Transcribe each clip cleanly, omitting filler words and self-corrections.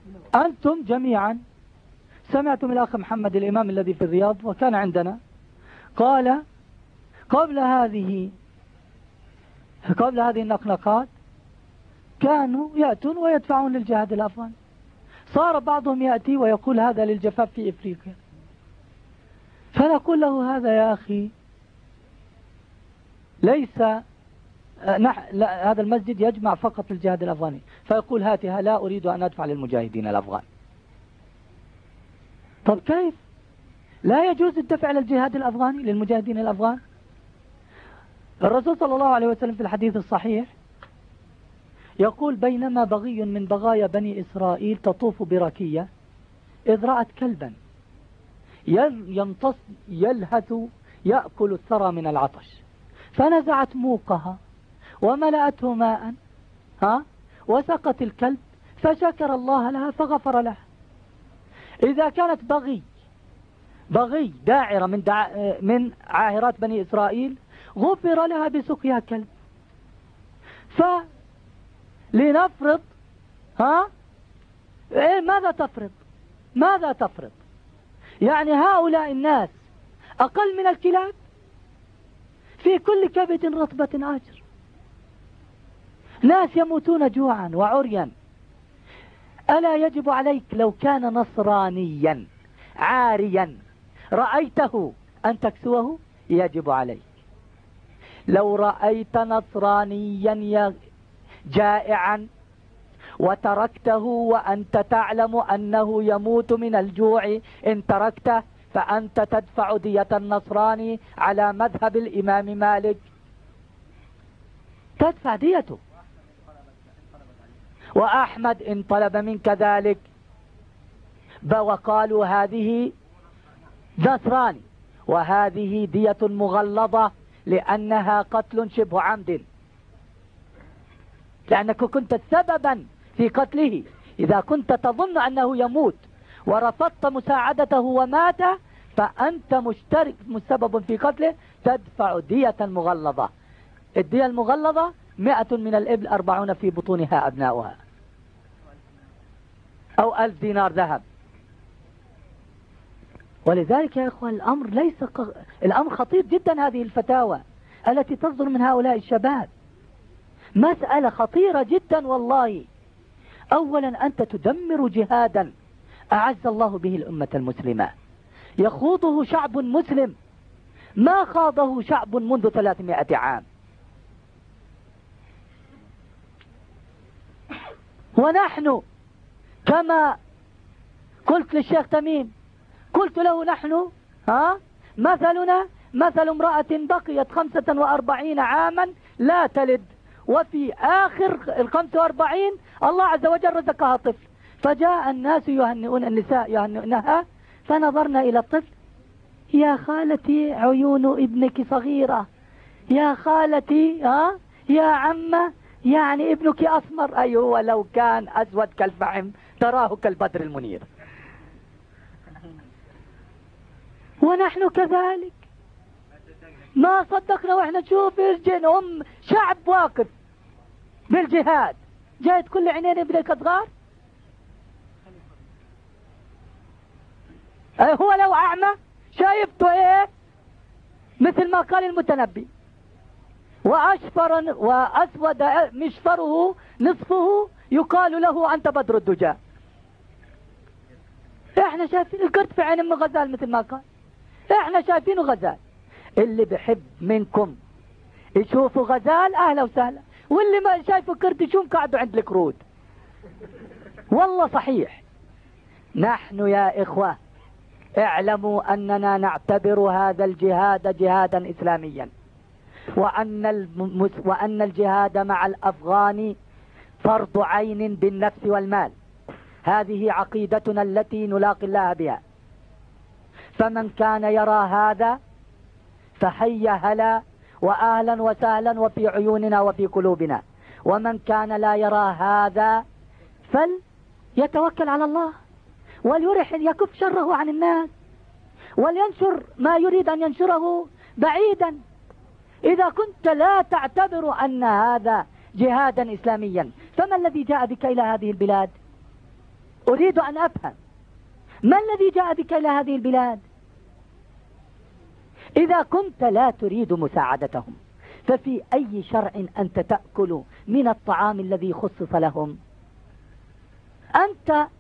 أنتم جميعا سمعتم الأخ محمد الإمام الذي في الرياض وكان عندنا، قال قبل هذه النقنقات كانوا يأتون ويدفعون للجهاد الأفغاني. صار بعضهم يأتي ويقول هذا للجفاف في إفريقيا، فنقول له هذا يا أخي ليس لا، هذا المسجد يجمع فقط الجهاد الأفغاني، فيقول هاتها لا أريد أن أدفع للمجاهدين الأفغان. طب كيف لا يجوز الدفع للجهاد الأفغاني للمجاهدين الأفغان؟ الرسول صلى الله عليه وسلم في الحديث الصحيح يقول بينما بغي من بغايا بني إسرائيل تطوف بركية إذ رأت كلبا يمتص يلهث يأكل الثرى من العطش، فنزعت موقها وملأته ماء وسقت الكلب فشكر الله لها فغفر لها. إذا كانت بغي داعرة من عاهرات بني إسرائيل غفر لها بسقيا كلب، فلنفرض ماذا تفرض؟ يعني هؤلاء الناس أقل من الكلاب؟ في كل كبد رطبة أجر، ناس يموتون جوعا وعريا. ألا يجب عليك لو كان نصرانيا عاريا رأيته أن تكسوه؟ يجب عليك. لو رأيت نصرانيا جائعا وتركته وأنت تعلم أنه يموت من الجوع إن تركته، فأنت تدفع دية النصراني على مذهب الإمام مالك، تدفع ديته. وأحمد إن طلب منك ذلك وقالوا هذه نصراني وهذه دية مغلظة لأنها قتل شبه عمد، لأنك كنت سببا في قتله. إذا كنت تظن أنه يموت ورفضت مساعدته ومات فأنت مشترك مسبب في قتله، تدفع دية مغلظة. الدية المغلظة 100 من الإبل 40 في بطونها أبناؤها، أو 1000 دينار ذهب. ولذلك يا إخوان الأمر خطير جدا. هذه الفتاوى التي تصدر من هؤلاء الشباب مسألة خطيرة جدا والله. أولا أنت تدمر جهادا أعز الله به الأمة المسلمة، يخوضه شعب مسلم ما خاضه شعب منذ 300 عام. ونحن كما قلت للشيخ تميم، قلت له نحن مثلنا مثل امرأة بقيت 45 عاما لا تلد، وفي آخر 45 الله عز وجل رزقها طفل، فجاء الناس يهنئون النساء يهنئونها، فنظرنا إلى الطفل، يا خالتي عيون ابنك صغيرة، يا خالتي يا عمة يعني ابنك أسمر. أيوه ولو كان أسود كالفحم تراه كالبدر المنير. ونحن كذلك ما صدقنا واحنا نشوف شعب واقف بالجهاد، جايت كل عينين ابنك صغار. هو لو أعمى شايفته ايه؟ مثل ما قال المتنبي، وأشفر وأسود مشفره نصفه يقال له أنت بدر الدجى. احنا شايفين القرد في عين ام غزال مثل ما قال، احنا شايفينه غزال. اللي بحب منكم يشوفوا غزال اهلا وسهلا، واللي ما شايفوا قرد يشوف قاعدوا عند الكرود. والله صحيح. نحن يا إخوة اعلموا أننا نعتبر هذا الجهاد جهادا إسلاميا، وأن الجهاد مع الأفغان فرض عين بالنفس والمال. هذه عقيدتنا التي نلاقي الله بها. فمن كان يرى هذا فحي هلا وأهلا وسهلا وفي عيوننا وفي قلوبنا، ومن كان لا يرى هذا فليتوكل على الله وليرح يكف شره عن الناس ولينشر ما يريد أن ينشره بعيدا. إذا كنت لا تعتبر أن هذا جهادا إسلاميا، فما الذي جاء بك إلى هذه البلاد؟ أريد أن أفهم ما الذي جاء بك إلى هذه البلاد؟ إذا كنت لا تريد مساعدتهم ففي أي شرع أنت تأكل من الطعام الذي خصص لهم؟ أنت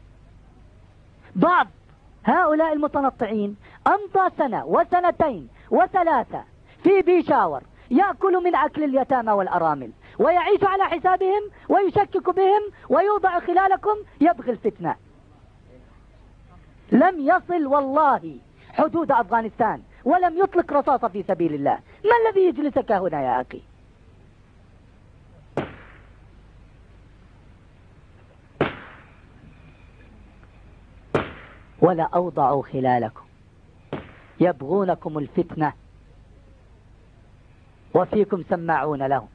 بعض هؤلاء المتنطعين أمضى سنة وسنتين وثلاثة في بيشاور يأكل من أكل اليتامى والأرامل ويعيش على حسابهم ويشكك بهم ويوضع خلالكم يبغي الفتنة. لم يصل والله حدود أفغانستان ولم يطلق رصاصة في سبيل الله. ما الذي يجلسك هنا يا أخي؟ ولا أوضعوا خلالكم يبغونكم الفتنة وفيكم سماعون لهم.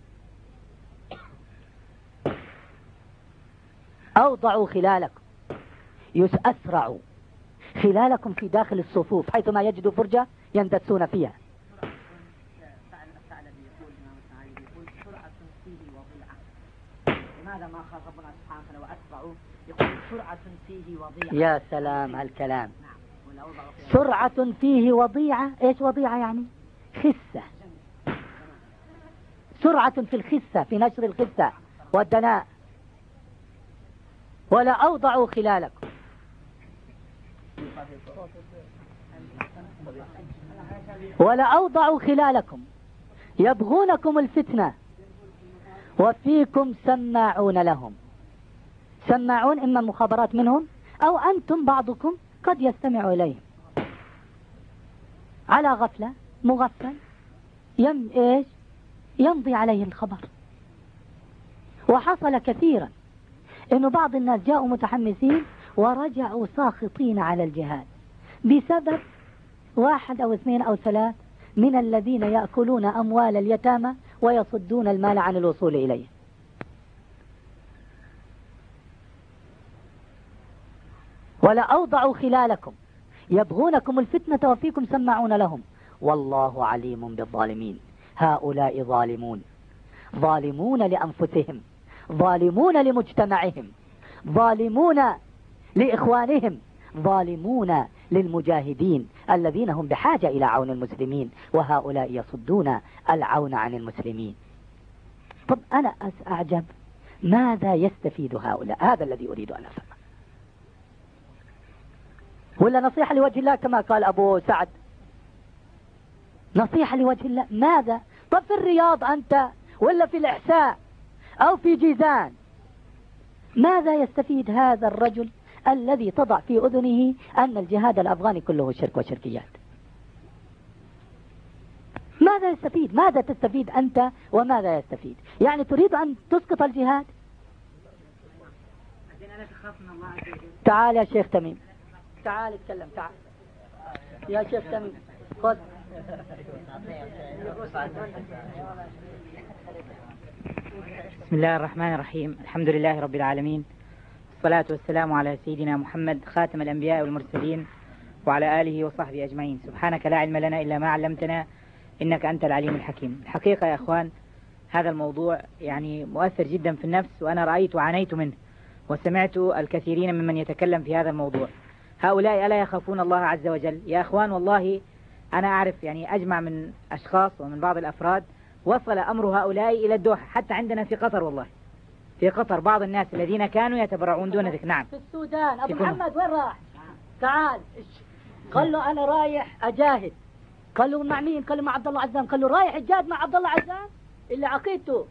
أوضعوا خلالكم أسرعوا خلالكم في داخل الصفوف حيثما يجدوا فرجة يندسون فيها. لماذا ما قال ربنا سبحانه وتعالى وأسرعوا؟ يقول سرعة فيه وضيعة. يا سلام هالكلام. سرعة فيه وضيعة. ايش وضيعة يعني؟ خسة. سرعة في الخسة، في نشر الخسة والدناء. ولا أوضعوا خلالكم. ولا أوضعوا خلالكم يبغونكم الفتنة وفيكم سماعون لهم. سماعون إما مخابرات منهم أو أنتم بعضكم قد يستمع إليهم على غفلة، مغفل يمضي عليه الخبر. وحصل كثيرا إنه بعض الناس جاءوا متحمسين ورجعوا ساخطين على الجهاد بسبب 1 أو 2 أو 3 من الذين يأكلون أموال اليتامى ويصدون المال عن الوصول إليه. ولا أوضعوا خلالكم يبغونكم الفتنة وفيكم سماعون لهم والله عليم بالظالمين. هؤلاء ظالمون، ظالمون لأنفسهم، ظالمون لمجتمعهم، ظالمون لإخوانهم، ظالمون للمجاهدين الذين هم بحاجة إلى عون المسلمين، وهؤلاء يصدون العون عن المسلمين. طب أنا أعجب ماذا يستفيد هؤلاء؟ هذا الذي أريد أن أفهم. ولا نصيحة لوجه الله كما قال أبو سعد؟ نصيحة لوجه الله ماذا؟ طب في الرياض أنت ولا في الإحساء أو في جيزان ماذا يستفيد هذا الرجل الذي تضع في أذنه أن الجهاد الأفغاني كله شرك وشركيات؟ ماذا يستفيد؟ ماذا تستفيد أنت وماذا يستفيد؟ يعني تريد أن تسقط الجهاد؟ تعال يا شيخ تميم، تعال اتكلم، تعال يا شيخ تميم، خذ. بسم الله الرحمن الرحيم. الحمد لله رب العالمين، الصلاة والسلام على سيدنا محمد خاتم الأنبياء والمرسلين وعلى آله وصحبه أجمعين. سبحانك لا علم لنا إلا ما علمتنا إنك أنت العليم الحكيم. الحقيقة يا أخوان هذا الموضوع يعني مؤثر جدا في النفس، وأنا رأيت وعانيت منه وسمعت الكثيرين ممن يتكلم في هذا الموضوع. هؤلاء ألا يخافون الله عز وجل؟ يا أخوان والله أنا أعرف يعني أجمع من أشخاص ومن بعض الأفراد وصل أمر هؤلاء إلى الدوحة، حتى عندنا في قطر، والله في قطر بعض الناس الذين كانوا يتبرعون دون ذلك. نعم في السودان. أبو محمد وين راح؟ تعال. قال له أنا رايح أجاهد. قال له مع مين؟ قال له مع عبد الله عزام. قال له رايح الجهاد مع عبد الله عزام اللي عقيدته.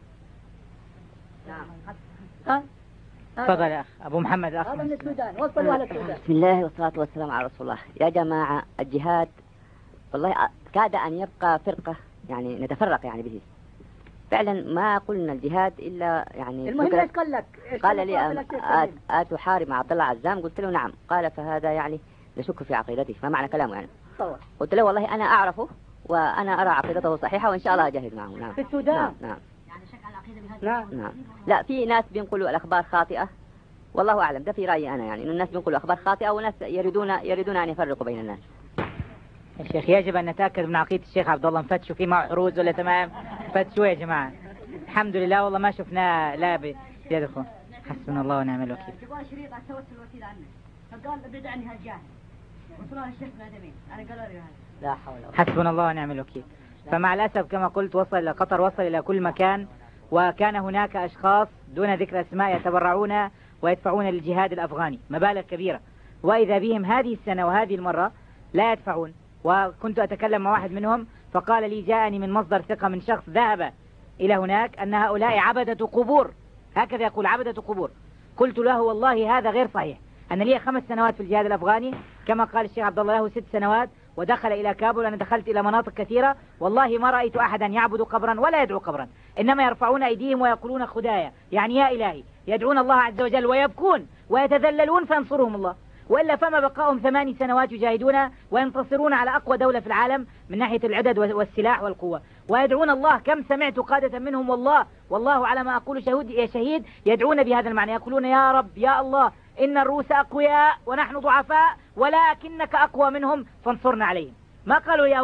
نعم. تفضل يا أخ أبو محمد. هذا من السودان، وصلوا على السودان. بسم الله والصلاة والسلام على رسول الله. يا جماعة الجهاد والله كاد أن يبقى فرقة يعني نتفرق يعني به. فعلا ما قلنا الجهاد إلا يعني المهم ايش قال لك؟ قال لي أتحارب مع عبد الله عزام؟ قلت له نعم. قال فهذا يعني نشك في عقيدته. ما معنى كلامه يعني؟ طبعا. قلت له والله أنا أعرفه وأنا أرى عقيدته صحيحة وإن شاء الله أجاهد معه. نعم في السودان. نعم. يعني شك على العقيدة بهذا؟ نعم. لا في ناس بينقلوا الأخبار خاطئة والله أعلم. ده في رأيي أنا يعني إنه الناس بينقلوا أخبار خاطئة وناس يريدون أن يفرقوا بين الناس. يا شيخ يجب أن نتأكد من عقيدة الشيخ عبد الله. نفتشوا فيه معه عروض ولا تمام؟ فتشوا يا جماعة. الحمد لله والله ما شفنا لا بيدخل. حسبنا الله ونعم الوكيل. تبغى شريط على توسل الوكيل عنه، فقال ابعد عني هالجاهل وصلوا للشيخ الادمين، انا قالوا لي هذا. لا حول ولا قوة. حسبنا الله ونعم الوكيل. فمع الأسف كما قلت وصل إلى قطر، وصل إلى كل مكان، وكان هناك أشخاص دون ذكر أسماء يتبرعون ويدفعون للجهاد الأفغاني مبالغ كبيرة، وإذا بهم هذه السنة وهذه المرة لا يدفعون. وكنت أتكلم مع واحد منهم فقال لي جاءني من مصدر ثقة من شخص ذهب إلى هناك أن هؤلاء عبدة قبور، هكذا يقول عبدة قبور. قلت له والله هذا غير صحيح، أنا لي 5 سنوات في الجهاد الأفغاني كما قال الشيخ عبد الله له 6 سنوات، ودخل إلى كابول. أنا دخلت إلى مناطق كثيرة والله ما رأيت أحدا يعبد قبرا ولا يدعو قبرا، إنما يرفعون أيديهم ويقولون خدايا، يعني يا إلهي، يدعون الله عز وجل ويبكون ويتذللون فينصرهم الله. وإلا فما بقاهم 8 سنوات يجاهدون وينتصرون على أقوى دولة في العالم من ناحية العدد والسلاح والقوة، ويدعون الله. كم سمعت قادة منهم والله على ما أقول شهيد يدعون بهذا المعنى، يقولون يا رب يا الله إن الروس أقوياء ونحن ضعفاء ولكنك أقوى منهم فانصرنا عليهم. ما قالوا يا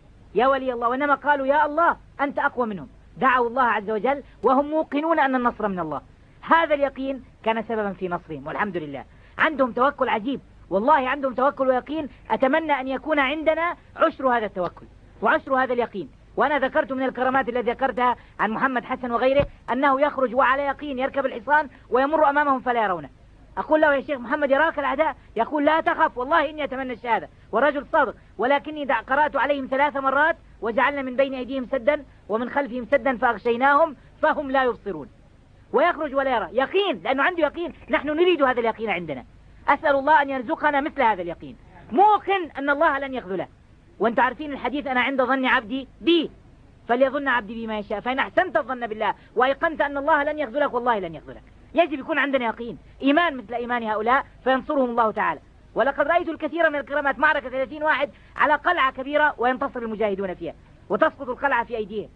ولي الله، وإنما قالوا يا الله أنت أقوى منهم. دعوا الله عز وجل وهم موقنون أن النصر من الله. هذا اليقين كان سببا في نصرهم والحمد لله. عندهم توكل عجيب، والله عندهم توكل ويقين. أتمنى أن يكون عندنا عشر هذا التوكل وعشر هذا اليقين. وأنا ذكرت من الكرامات التي ذكرتها عن محمد حسن وغيره أنه يخرج وعلى يقين يركب الحصان ويمر أمامهم فلا يرونه. أقول له يا شيخ محمد يراك الأعداء، يقول لا تخف والله إني أتمنى الشهادة، والرجل صادق، ولكني قرأت عليهم 3 مرات وجعلنا من بين أيديهم سدا ومن خلفهم سدا فأغشيناهم فهم لا يبصرون. ويخرج ولا يرى، يقين، لأنه عنده يقين. نحن نريد هذا اليقين عندنا. أسأل الله أن يرزقنا مثل هذا اليقين، موقن أن الله لن يخذله. وانت عارفين الحديث أنا عند ظن عبدي بي فليظن عبدي بما يشاء، فإن أحسنت الظن بالله وأيقنت أن الله لن يخذلك والله لن يخذلك. يجب يكون عندنا يقين، إيمان مثل إيمان هؤلاء فينصرهم الله تعالى. ولقد رأيت الكثير من الكرامات، معركة 30 واحد على قلعة كبيرة وينتصر المجاهدون فيها وتسقط القلعة في أيديهم.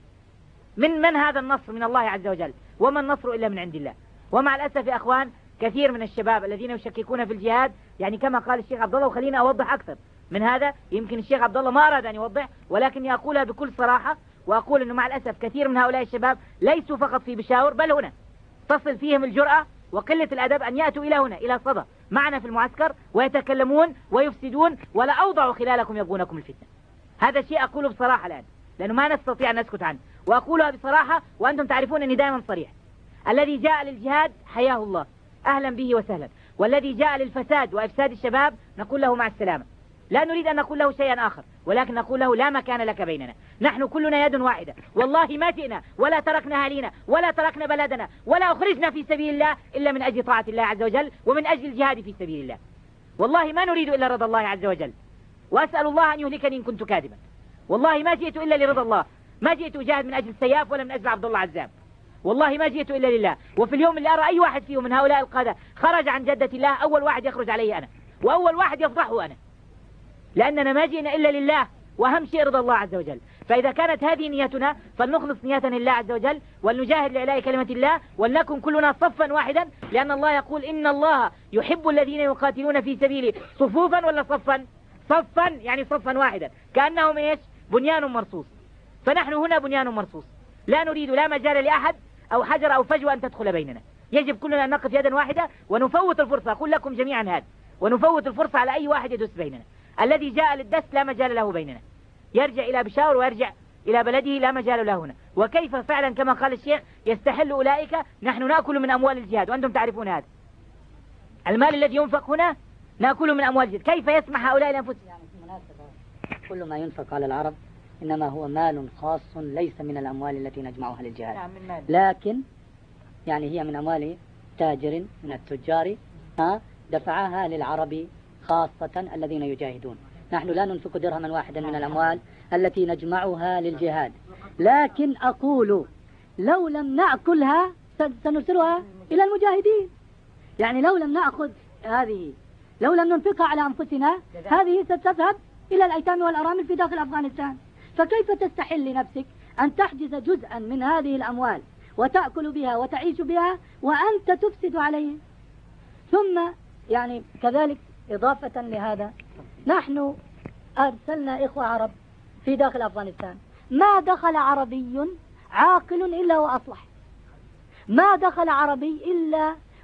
من هذا النصر؟ من الله عز وجل، وما النصر إلا من عند الله. ومع الأسف يا أخوان كثير من الشباب الذين يشككون في الجهاد، يعني كما قال الشيخ عبد الله، وخلينا أوضح أكثر من هذا، يمكن الشيخ عبد الله ما أراد أن يوضح ولكني أقولها بكل صراحة، وأقول أنه مع الأسف كثير من هؤلاء الشباب ليسوا فقط في بشاور، بل هنا تصل فيهم الجرأة وقلة الأدب أن يأتوا إلى هنا إلى صدى معنا في المعسكر ويتكلمون ويفسدون، ولا أوضعوا خلالكم يبغونكم الفتنة. هذا شيء أقوله بصراحة الآن لأنه ما نستطيع أن نسكت عنه، وأقولها بصراحة وأنتم تعرفون أني دائما صريح. الذي جاء للجهاد حياه الله أهلا به وسهلا، والذي جاء للفساد وإفساد الشباب نقول له مع السلامة. لا نريد أن نقول له شيئا آخر، ولكن نقول له لا مكان لك بيننا، نحن كلنا يد واحدة، والله ما جئنا ولا تركنا أهالينا ولا تركنا بلدنا ولا أخرجنا في سبيل الله إلا من أجل طاعة الله عز وجل ومن أجل الجهاد في سبيل الله. والله ما نريد إلا رضا الله عز وجل، وأسأل الله أن يهلكني إن كنت كاذبا. والله ما جئت إلا لرضا الله، ما جئت أجاهد من أجل السياف ولا من أجل عبد الله عزام، والله ما جئت إلا لله. وفي اليوم اللي أرى أي واحد فيهم من هؤلاء القادة خرج عن جدة الله، أول واحد يخرج عليه أنا، وأول واحد يفضحه أنا، لأننا ما جئنا إلا لله، وأهم شيء رضا الله عز وجل. فإذا كانت هذه نيتنا فلنخلص نيتنا لله عز وجل، ولنجاهد لإعلاء كلمة الله، ولنكن كلنا صفا واحدا، لأن الله يقول إن الله يحب الذين يقاتلون في سبيله صفوفا ولا صفا؟ صفا، يعني صفا واحدا، كأنهم إيش؟ بنيان مرصوص. فنحن هنا بنيان مرصوص، لا نريد لا مجال لأحد أو حجر أو فجوة أن تدخل بيننا. يجب كلنا أن نقف يدا واحدة ونفوت الفرصة، أقول لكم جميعا هذا، ونفوت الفرصة على أي واحد يدس بيننا. الذي جاء للدس لا مجال له بيننا، يرجع إلى بشاور ويرجع إلى بلده، لا مجال له هنا. وكيف فعلا كما قال الشيخ يستحل أولئك، نحن نأكل من أموال الجهاد وأنتم تعرفون هذا، المال الذي ينفق هنا نأكل من أموال الجهاد. كيف يسمح هؤلاء لأنفسهم؟ يعني بالمناسبة كل ما ينفق على العرب إنما هو مال خاص ليس من الأموال التي نجمعها للجهاد، لكن يعني هي من أموال تاجر من التجار دفعها للعرب خاصة الذين يجاهدون. نحن لا ننفق درهما واحدا من الأموال التي نجمعها للجهاد، لكن أقول لو لم نأكلها سنرسلها إلى المجاهدين. يعني لو لم نأخذ هذه، لو لم ننفقها على أنفسنا، هذه ستذهب إلى الأيتام والأرامل في داخل أفغانستان. فكيف تستحل لنفسك أن تحجز جزءا من هذه الأموال وتأكل بها وتعيش بها وأنت تفسد عليه؟ ثم يعني كذلك إضافة لهذا، نحن أرسلنا إخوة عرب في داخل أفغانستان، ما دخل عربي عاقل إلا وأصلح، ما دخل عربي إلا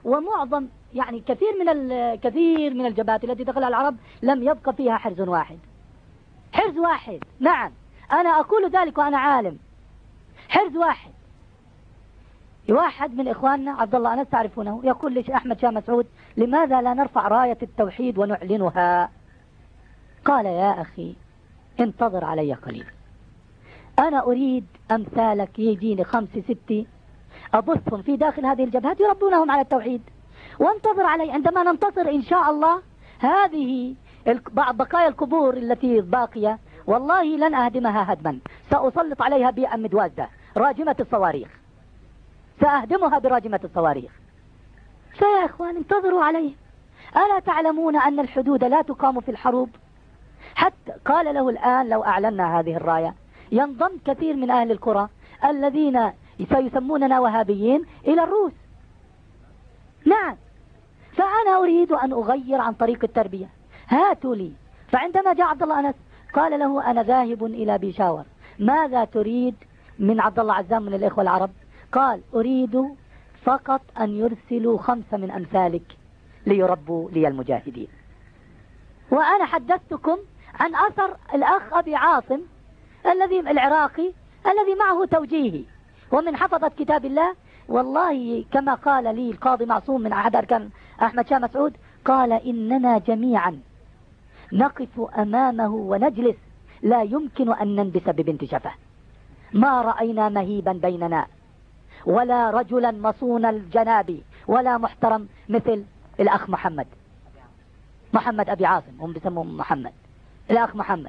ومعظم يعني كثير من الجبهات التي دخلها العرب لم يبقى فيها حرز واحد. حرز واحد، نعم أنا أقول ذلك وأنا عالم. حرز واحد. واحد من إخواننا عبد الله أنس تعرفونه يقول لي أحمد شاه مسعود لماذا لا نرفع راية التوحيد ونعلنها؟ قال يا أخي انتظر علي قليلا، أنا أريد أمثالك يجيني 5 6 أبثهم في داخل هذه الجبهات يربونهم على التوحيد، وانتظر علي. عندما ننتصر إن شاء الله هذه بعض بقايا القبور التي باقية والله لن أهدمها هدما، سأسلط عليها بيئة مدوازة راجمة الصواريخ، سأهدمها براجمة الصواريخ. فيا إخوان انتظروا عليه. ألا تعلمون أن الحدود لا تقام في الحروب؟ حتى قال له الآن لو أعلنا هذه الراية ينضم كثير من أهل القرى الذين سيسموننا وهابيين إلى الروس. نعم، فأنا أريد أن أغير عن طريق التربية، هاتوا لي. فعندما جاء عبد الله أنس قال له أنا ذاهب إلى بيشاور، ماذا تريد من عبد الله عزام من الإخوة العرب؟ قال أريد فقط أن يرسلوا 5 من أمثالك ليربوا لي المجاهدين. وأنا حدثتكم عن أثر الأخ أبي عاصم العراقي الذي معه توجيهي ومن حفظة كتاب الله. والله كما قال لي القاضي معصوم من أحد أركان أحمد شاه مسعود قال إننا جميعا نقف أمامه ونجلس لا يمكن أن ننبس ببنت شفه، ما رأينا مهيبا بيننا ولا رجلا مصون الجناب ولا محترم مثل الأخ محمد أبي عاصم، هم بيسموه محمد، الأخ محمد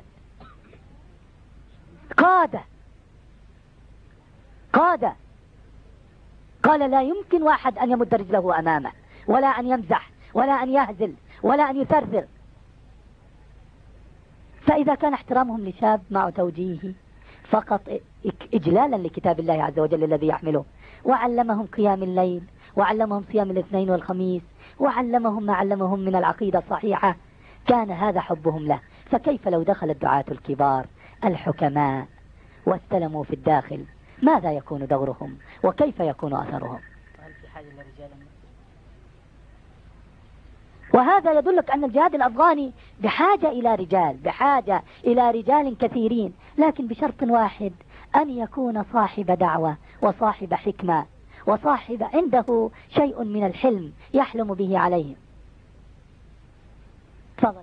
قادة قال لا يمكن واحد أن يمد رجله أمامه ولا أن يمزح ولا أن يهزل ولا أن يثرثر. فإذا كان احترامهم لشاب مع توجيهه فقط إجلالا لكتاب الله عز وجل الذي يحمله، وعلمهم قيام الليل وعلمهم صيام الاثنين والخميس وعلمهم ما علمهم من العقيدة الصحيحة، كان هذا حبهم له. فكيف لو دخل الدعاة الكبار الحكماء واستلموا في الداخل، ماذا يكون دورهم وكيف يكون أثرهم؟ وهذا يدلك أن الجهاد الأفغاني بحاجة إلى رجال كثيرين، لكن بشرط واحد، أن يكون صاحب دعوة وصاحب حكمة وصاحب عنده شيء من الحلم يحلم به عليهم. تفضل.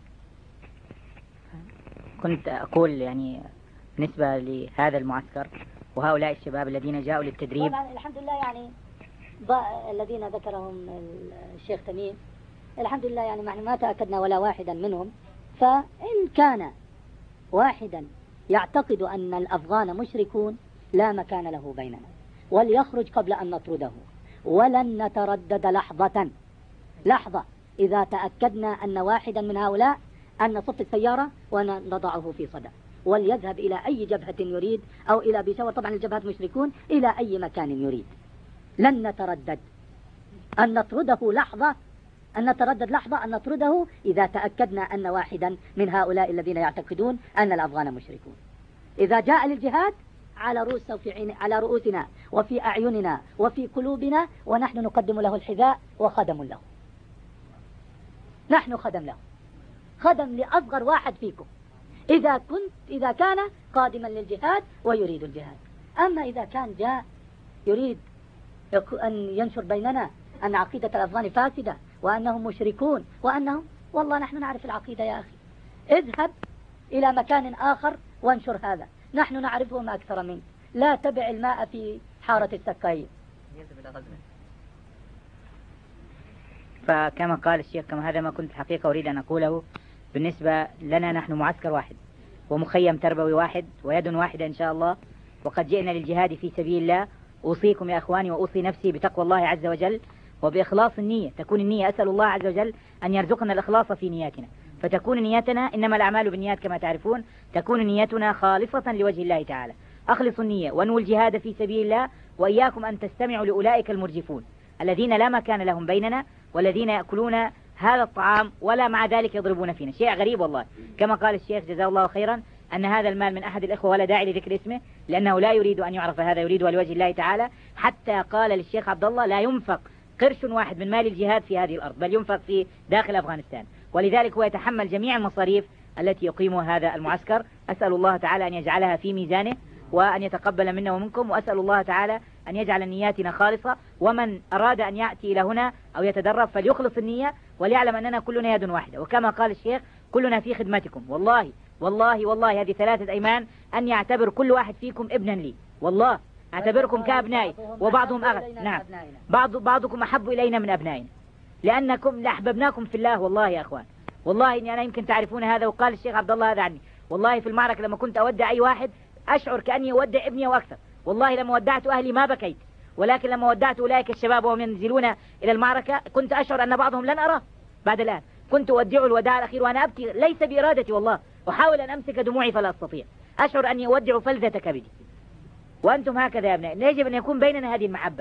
كنت أقول يعني بالنسبة لهذا المعسكر وهؤلاء الشباب الذين جاءوا للتدريب، طبعا الحمد لله يعني الذين ذكرهم الشيخ تميم الحمد لله يعني ما تأكدنا ولا واحدا منهم، فإن كان واحدا يعتقد أن الأفغان مشركون لا مكان له بيننا، وليخرج قبل أن نطرده، ولن نتردد لحظة إذا تأكدنا أن واحدا من هؤلاء أن نصف السيارة ونضعه في صدى، وليذهب إلى أي جبهة يريد أو إلى بيشاور، طبعا الجبهات مشركون، إلى أي مكان يريد. لن نتردد أن نطرده لحظة، أن نطرده إذا تأكدنا أن واحدا من هؤلاء الذين يعتقدون أن الأفغان مشركون. إذا جاء للجهاد على رؤوسنا وفي أعيننا وفي قلوبنا، ونحن نقدم له الحذاء وخدم له. نحن خدم لأصغر واحد فيكم إذا كان قادما للجهاد ويريد الجهاد. أما إذا كان جاء يريد أن ينشر بيننا أن عقيدة الأفغان فاسدة وأنهم مشركون والله نحن نعرف العقيدة يا أخي، اذهب إلى مكان آخر وانشر هذا، نحن نعرفهم أكثر منك، لا تبع الماء في حارة السكاية. فكما قال الشيخ، كما هذا ما كنت حقيقة أريد أن أقوله بالنسبة لنا، نحن معسكر واحد ومخيم تربوي واحد ويد واحدة إن شاء الله، وقد جئنا للجهاد في سبيل الله. أوصيكم يا أخواني وأوصي نفسي بتقوى الله عز وجل وبإخلاص النية، تكون النية، أسأل الله عز وجل أن يرزقنا الإخلاص في نياتنا، فتكون نيتنا، إنما الأعمال بالنيات كما تعرفون، تكون نيتنا خالصة لوجه الله تعالى. أخلصوا النية وانووا الجهاد في سبيل الله، وإياكم أن تستمعوا لأولئك المرجفون الذين لا مكان لهم بيننا، والذين يأكلون هذا الطعام ولا مع ذلك يضربون فينا. شيء غريب والله، كما قال الشيخ جزاه الله خيرا أن هذا المال من أحد الإخوة، ولا داعي لذكر اسمه لأنه لا يريد أن يعرف، هذا يريد لوجه الله تعالى، حتى قال للشيخ عبد الله لا ينفق قرش واحد من مال الجهاد في هذه الأرض، بل ينفق في داخل أفغانستان، ولذلك هو يتحمل جميع المصاريف التي يقيمها هذا المعسكر. أسأل الله تعالى أن يجعلها في ميزانه وأن يتقبل منا ومنكم، وأسأل الله تعالى أن يجعل نياتنا خالصة، ومن أراد أن يأتي إلى هنا أو يتدرب فليخلص النية وليعلم أننا كلنا يد واحدة، وكما قال الشيخ كلنا في خدمتكم. والله والله والله هذه 3 أيمان أن يعتبر كل واحد فيكم ابنا لي، والله أعتبركم كأبنائي، وبعضهم أغل، نعم بعضكم أحب إلينا من أبنائنا، لأنكم لأحببناكم في الله. والله يا أخوان، والله إني أنا يمكن تعرفون هذا، وقال الشيخ عبد الله هذا عني. والله في المعركة لما كنت أودع أي واحد أشعر كأني أودع ابني وأكثر. والله لما ودعت أهلي ما بكيت، ولكن لما ودعت أولئك الشباب وهم ينزلون إلى المعركة كنت أشعر أن بعضهم لن أراه بعد الآن. كنت أودع الوداع الأخير وأنا أبكي ليس بإرادتي، والله أحاول أن أمسك دموعي فلا أستطيع، أشعر أني أودع فلذة كبدي. وأنتم هكذا يا أبنائي، يجب أن يكون بيننا هذه المحبة.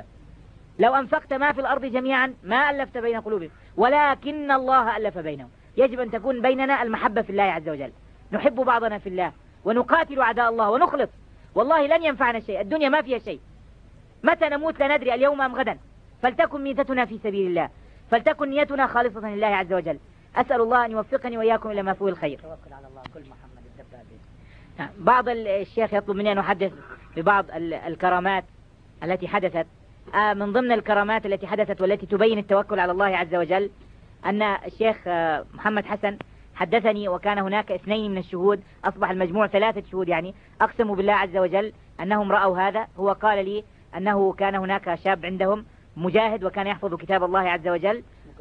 لو أنفقت ما في الأرض جميعا ما ألفت بين قلوبهم، ولكن الله ألف بينهم. يجب أن تكون بيننا المحبة في الله عز وجل، نحب بعضنا في الله ونقاتل أعداء الله ونخلص. والله لن ينفعنا شيء، الدنيا ما فيها شيء، متى نموت لا ندري، اليوم أم غدا، فلتكن ميتتنا في سبيل الله، فلتكن نيتنا خالصة لله عز وجل. أسأل الله أن يوفقني وإياكم إلى ما فيه الخير. توكل على الله، كل محمد الدبابي. بعض الشيخ يطلب مني أن أحدث ببعض الكرامات التي حدثت. من ضمن الكرامات التي حدثت والتي تبين التوكل على الله عز وجل أن الشيخ محمد حسن حدثني، وكان هناك 2 من الشهود، أصبح المجموع 3 شهود، يعني أقسم بالله عز وجل أنهم رأوا هذا. هو قال لي أنه كان هناك شاب عندهم مجاهد وكان يحفظ كتاب الله عز وجل،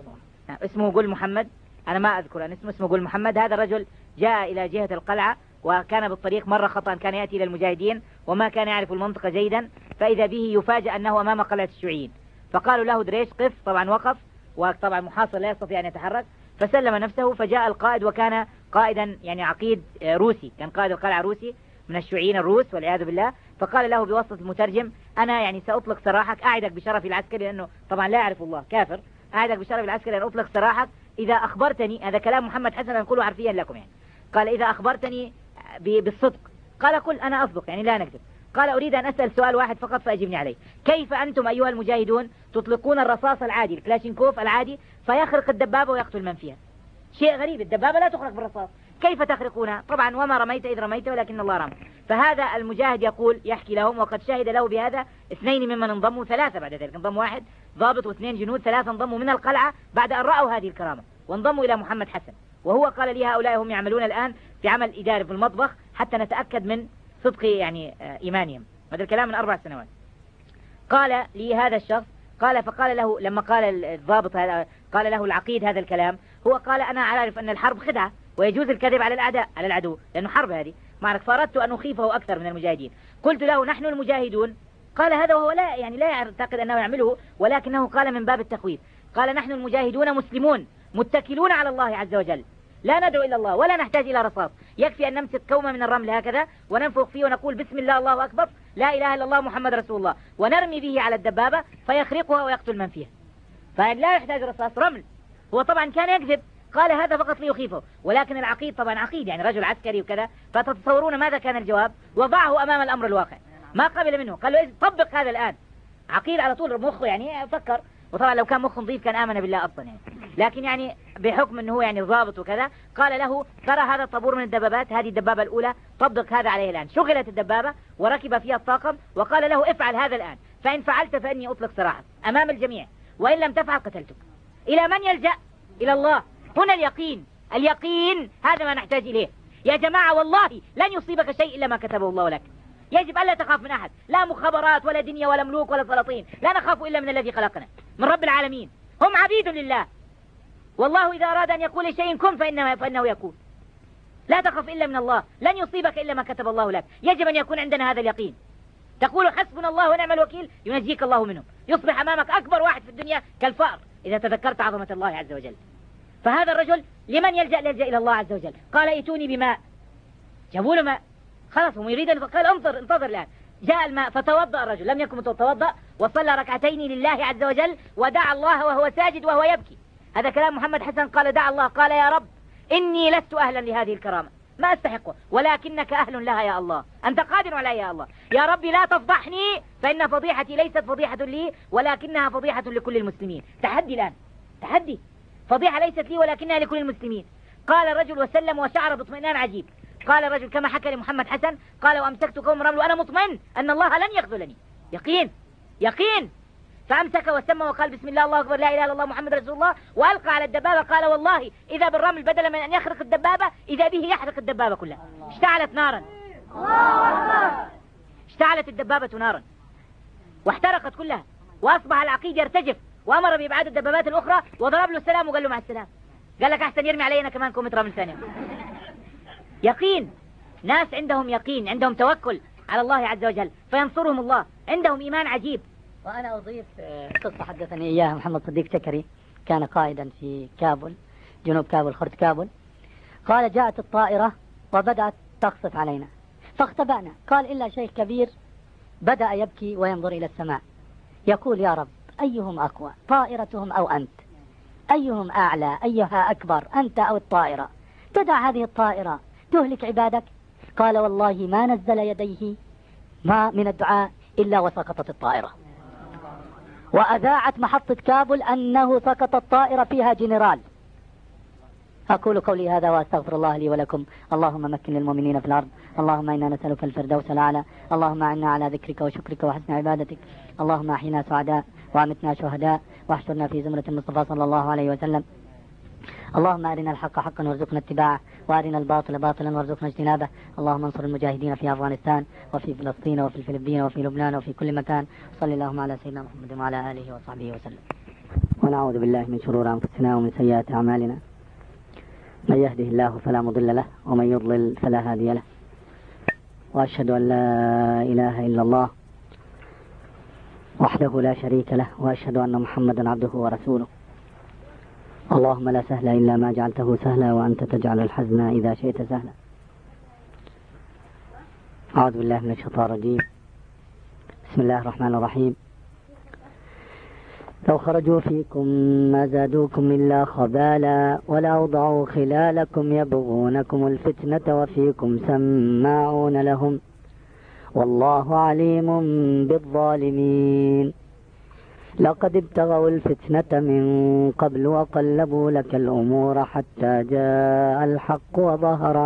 اسمه قل محمد، أنا ما أذكر أن اسمه قل محمد. هذا الرجل جاء إلى جهة القلعة وكان بالطريق مرة خطأ، كان يأتي إلى المجاهدين وما كان يعرف المنطقة جيدا، فإذا به يفاجأ أنه أمام قلعة الشيوعيين، فقالوا له دريش قف، طبعا وقف، وطبعا محاصر لا يستطيع أن يتحرك، فسلم نفسه. فجاء القائد وكان قائدا يعني عقيد روسي، كان قائد القلعة روسي من الشيوعيين الروس والعياذ بالله، فقال له بواسطة المترجم أنا يعني سأطلق سراحك، أعدك بشرف العسكري، لأنه طبعا لا يعرف الله كافر، أعدك بشرف العسكري أن أطلق سراحك إذا أخبرتني، هذا كلام محمد حسن نقوله حرفيا لكم يعني، قال إذا أخبرتني بالصدق. قال قل أنا أصدق يعني لا نكذب. قال أريد أن أسأل سؤال واحد فقط فأجبني عليه، كيف أنتم أيها المجاهدون تطلقون الرصاص العادي الكلاشينكوف العادي فيخرق الدبابة ويقتل من فيها؟ شيء غريب، الدبابة لا تخرق بالرصاص، كيف تخرقونها؟ طبعا وما رميت إذ رميت ولكن الله رمى. فهذا المجاهد يقول يحكي لهم، وقد شهد له بهذا 2 ممن انضموا، 3 بعد ذلك، انضم 1 ضابط و2 جنود، 3 انضموا من القلعة بعد أن رأوا هذه الكرامة وانضموا إلى محمد حسن. وهو قال لي هؤلاء هم يعملون الآن في عمل إداري في المطبخ حتى نتأكد من صدق يعني إيمانهم. هذا الكلام من 4 سنوات. قال لي هذا الشخص، قال فقال له لما قال الضابط هذا، قال له العقيد هذا الكلام، هو قال أنا أعرف أن الحرب خدعة ويجوز الكذب على الأعداء على العدو، لأنه حرب هذه معركة، فأردت أن أخيفه أكثر من المجاهدين. قلت له نحن المجاهدون، قال هذا وهو لا يعني لا يعتقد أنه يعمله، ولكنه قال من باب التخويف، قال نحن المجاهدون مسلمون متكلون على الله عز وجل، لا ندعو إلى الله ولا نحتاج إلى رصاص، يكفي أن نمسك كومة من الرمل هكذا وننفخ فيه ونقول بسم الله الله أكبر لا إله إلا الله محمد رسول الله، ونرمي به على الدبابة فيخرقها ويقتل من فيها، فلا يحتاج رصاص، رمل. هو طبعا كان يكذب، قال هذا فقط ليخيفه، ولكن العقيد طبعا عقيد يعني رجل عسكري وكذا، فتتصورون ماذا كان الجواب؟ وضعه أمام الأمر الواقع، ما قبل منه، قال له طبق هذا الآن. عقيد على طول مخه يعني فكر، وطبعا لو كان مخه نظيف كان آمن بالله أصلا يعني، لكن يعني بحكم أنه يعني ضابط وكذا، قال له ترى هذا الطابور من الدبابات، هذه الدبابة الأولى طبق هذا عليه الآن. شغلت الدبابة وركب فيها الطاقم وقال له افعل هذا الآن، فإن فعلت فإني أطلق سراحك أمام الجميع، وإن لم تفعل قتلتك. إلى من يلجأ؟ إلى الله. هنا اليقين، اليقين هذا ما نحتاج إليه يا جماعة. والله لن يصيبك شيء إلا ما كتبه الله لك. يجب ألا تخاف من أحد، لا مخابرات ولا دنيا ولا ملوك ولا سلاطين، لا نخاف إلا من الذي خلقنا، من رب العالمين. هم عبيد لله، والله إذا أراد أن يقول شيء كن فإنه يكون. لا تخف إلا من الله، لن يصيبك إلا ما كتب الله لك. يجب أن يكون عندنا هذا اليقين. تقول حسبنا الله ونعم الوكيل ينجيك الله منهم، يصبح أمامك أكبر واحد في الدنيا كالفأر إذا تذكرت عظمة الله عز وجل. فهذا الرجل لمن يلجأ إلى الله عز وجل. قال ائتوني بماء، جابوا له ماء، خلاص هم يريد أن، قال انتظر الآن. جاء الماء فتوضأ الرجل، لم يكن متوضأ، وصلى ركعتين لله عز وجل ودعا الله وهو ساجد وهو يبكي. هذا كلام محمد حسن، قال دعا الله، قال يا رب إني لست أهلا لهذه الكرامة، ما أستحقه، ولكنك أهل لها يا الله، أنت قادر علي يا الله. يا ربي لا تفضحني، فإن فضيحتي ليست فضيحة لي ولكنها فضيحة لكل المسلمين. تحدي الآن، تحدي، فضيحة ليست لي ولكنها لكل المسلمين. قال الرجل وسلم وشعر باطمئنان عجيب. قال الرجل كما حكى لمحمد حسن، قال وأمسكت قوم رمل وأنا مطمئن أن الله لن يخذلني، يقين يقين. فأمسك وسمى وقال بسم الله الله أكبر لا إله إلا الله محمد رسول الله، وألقى على الدبابة. قال والله إذا بالرمل بدلا من أن يخرق الدبابة إذا به يحرق الدبابة كلها. اشتعلت نارا، اشتعلت الدبابة نارا واحترقت كلها، وأصبح العقيد يرتجف، وأمر بإبعاد الدبابات الأخرى وضرب له السلام وقال له مع السلام. قال لك أحسن يرمي علينا كمان كومة رمل ثانية. يقين، ناس عندهم يقين، عندهم توكل على الله عز وجل فينصرهم الله، عندهم إيمان عجيب. وأنا أضيف قصة حدثني إياها محمد صديق شكري، كان قائدا في كابول، جنوب كابول، خرد كابول. قال جاءت الطائرة وبدأت تقصف علينا فاختبأنا. قال إلا شيخ كبير بدأ يبكي وينظر إلى السماء يقول يا رب أيهم أقوى، طائرتهم أو أنت؟ أيهم أعلى، أيها أكبر، أنت أو الطائرة؟ تدع هذه الطائرة تهلك عبادك؟ قال والله ما نزل يديه ما من الدعاء إلا وسقطت الطائرة. وأذاعت محطة كابول أنه سقطت طائرة فيها جنرال. أقول قولي هذا وأستغفر الله لي ولكم. اللهم مكن للمؤمنين في الأرض، اللهم إنا نسألك الفردوس الأعلى، اللهم أعنا على ذكرك وشكرك وحسن عبادتك، اللهم أحينا سعداء وأمتنا شهداء واحشرنا في زمرة المصطفى صلى الله عليه وسلم. اللهم أرنا الحق حقا وارزقنا اتباعه، وأرنا الباطل باطلا وارزقنا اجتنابه. اللهم انصر المجاهدين في أفغانستان وفي فلسطين وفي الفلبين وفي لبنان وفي كل مكان. صلى اللهم على سيدنا محمد وعلى آله وصحبه وسلم. ونعوذ بالله من شرور أنفسنا ومن سيئات أعمالنا، من يهده الله فلا مضل له ومن يضلل فلا هادي له، وأشهد أن لا إله إلا الله وحده لا شريك له، وأشهد أن محمدا عبده ورسوله. اللهم لا سهل إلا ما جعلته سهلا وأنت تجعل الحزن إذا شئت سهلا. أعوذ بالله من الشيطان الرجيم. بسم الله الرحمن الرحيم. لو خرجوا فيكم ما زادوكم إلا خبالا ولأوضعوا خلالكم يبغونكم الفتنة وفيكم سماعون لهم والله عليم بالظالمين. لقد ابتغوا الفتنة من قبل وقلبوا لك الأمور حتى جاء الحق وظهر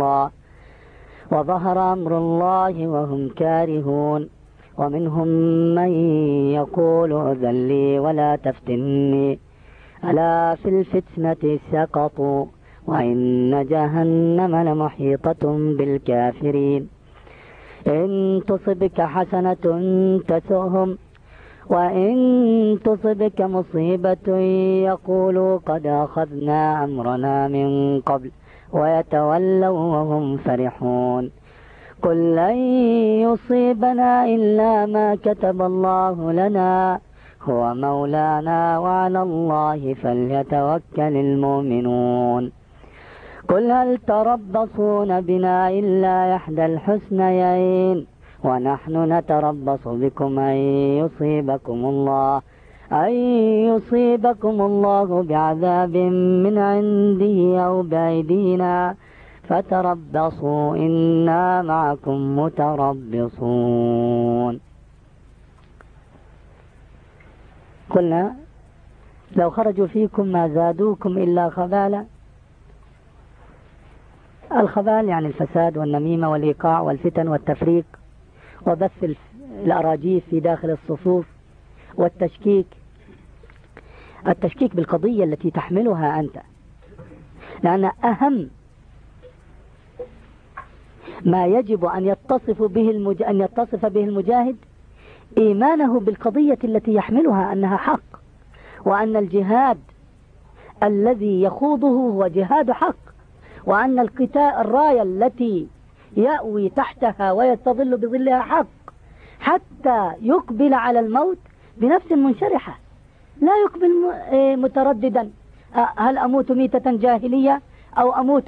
أمر الله وهم كارهون. ومنهم من يقول أذن لي ولا تفتني ألا في الفتنة سقطوا وإن جهنم لمحيطة بالكافرين. إن تصبك حسنة تسؤهم وإن تصبك مصيبة يقولوا قد أخذنا أمرنا من قبل ويتولوا وهم فرحون. قل لن يصيبنا إلا ما كتب الله لنا هو مولانا وعلى الله فليتوكل المؤمنون. قل هل تربصون بنا إلا إحدى الحسنيين ونحن نتربص بكم أن يصيبكم الله بعذاب من عنده أو بأيدينا فتربصوا إنا معكم متربصون. قلنا لو خرجوا فيكم ما زادوكم إلا خبالا. الخبال يعني الفساد والنميمة والإيقاع والفتن والتفريق وبث الأراجيف في داخل الصفوف والتشكيك. التشكيك بالقضية التي تحملها أنت، لأن أهم ما يجب أن يتصف به المجاهد إيمانه بالقضية التي يحملها أنها حق، وأن الجهاد الذي يخوضه هو جهاد حق، وأن الراية التي يأوي تحتها ويستظل بظلها حق، حتى يقبل على الموت بنفس منشرحة، لا يقبل مترددا هل أموت ميتة جاهلية أو أموت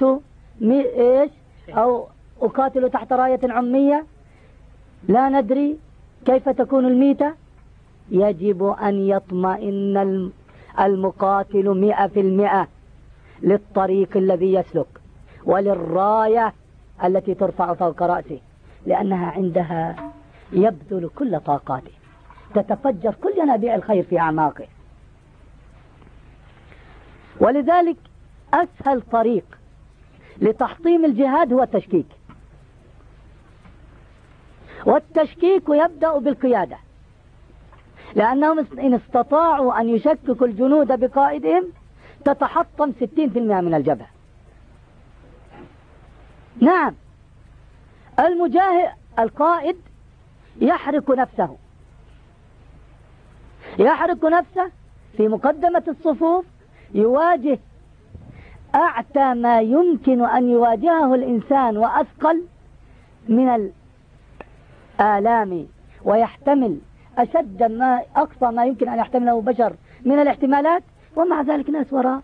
أو أقاتل تحت راية عمية، لا ندري كيف تكون الميتة. يجب أن يطمئن المقاتل 100% للطريق الذي يسلك، وللراية التي ترفع فوق رأسه، لأنها عندها يبذل كل طاقاته، تتفجر كل ينابيع الخير في أعماقه. ولذلك أسهل طريق لتحطيم الجهاد هو التشكيك، والتشكيك يبدأ بالقيادة، لأنهم إن استطاعوا أن يشككوا الجنود بقائدهم تتحطم 60% من الجبهة. نعم، المجاهد القائد يحرق نفسه في مقدمة الصفوف، يواجه أعتى ما يمكن أن يواجهه الإنسان وأثقل من الآلام، ويحتمل أشد ما أقصى ما يمكن أن يحتمله بشر من الاحتمالات، ومع ذلك ناس وراء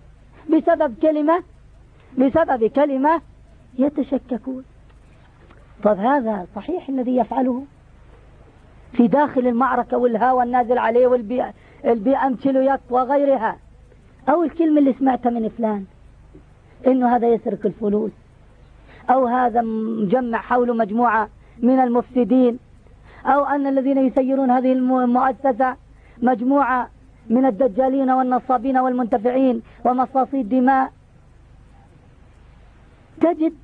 بسبب كلمة يتشككون. طب هذا صحيح الذي يفعله في داخل المعركة والهوى النازل عليه والبيئة يك وغيرها، أو الكلمة اللي سمعتها من فلان إنه هذا يسرق الفلوس، أو هذا مجمع حوله مجموعة من المفسدين، أو أن الذين يسيرون هذه المؤسسة مجموعة من الدجالين والنصابين والمنتفعين ومصاصي الدماء. تجد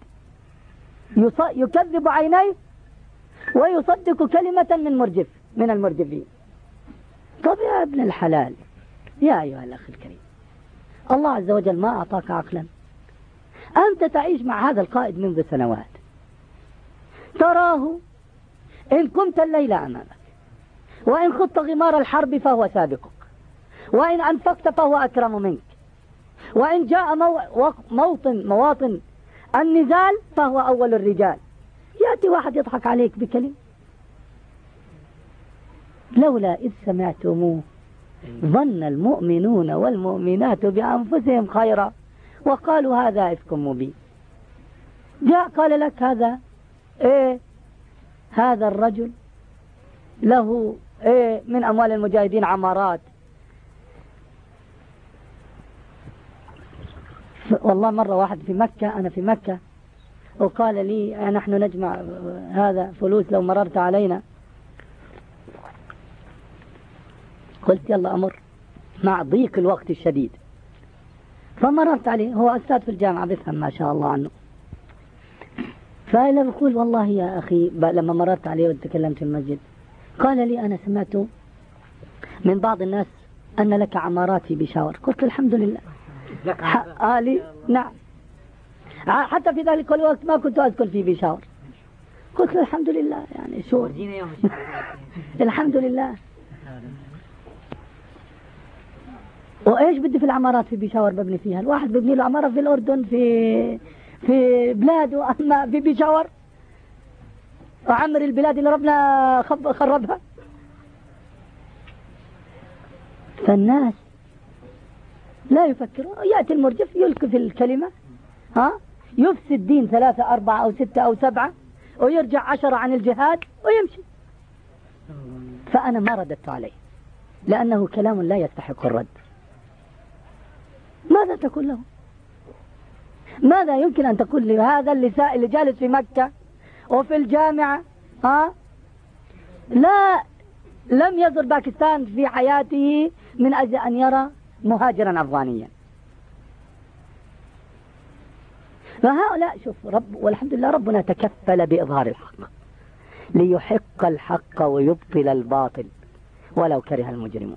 يكذب عينيه ويصدق كلمة من المرجفين. طب يا ابن الحلال، يا أيها الأخ الكريم، الله عز وجل ما أعطاك عقلا، أنت تعيش مع هذا القائد منذ سنوات، تراه إن قمت الليل أمامك، وإن خضت غمار الحرب فهو سابقك، وإن أنفقت فهو أكرم منك، وإن جاء مواطن النزال فهو أول الرجال. يأتي واحد يضحك عليك بكلمة، لولا إذ سمعتموه ظن المؤمنون والمؤمنات بأنفسهم خيرا وقالوا هذا إفك مبين. جاء قال لك هذا الرجل له من أموال المجاهدين عمارات. والله مرة واحد في مكة، أنا في مكة، وقال لي نحن نجمع هذا فلوس لو مررت علينا. قلت يلا أمر، مع ضيق الوقت الشديد، فمررت عليه، هو أستاذ في الجامعة بيفهم ما شاء الله عنه. فأنا بقول والله يا أخي لما مررت عليه وتكلمت في المسجد، قال لي أنا سمعت من بعض الناس أن لك عمارات في بيشاور. قلت الحمد لله. لي نعم، حتى في ذلك الوقت ما كنت أسكن في بيشاور. قلت الحمد لله، يعني شو الحمد لله. وإيش بدي في العمارات في بيشاور ببني فيها؟ الواحد ببني له عمارة في الأردن في بلاده، أما في بيشاور وعمر البلاد اللي ربنا خربها. فالناس لا يفكرون، يأتي المرجف يلقي في الكلمة، يفسد دين 3 4 أو 6 أو 7 ويرجع 10 عن الجهاد ويمشي. فأنا ما رددت عليه لأنه كلام لا يستحق الرد. ماذا تقول له؟ ماذا يمكن أن تقول لهذا اللي جالس في مكة وفي الجامعة لم يزر باكستان في حياته من أجل أن يرى مهاجرا أفغانيا؟ فهؤلاء شوف والحمد لله ربنا تكفل بإظهار الحق ليحق الحق ويبطل الباطل ولو كره المجرمون.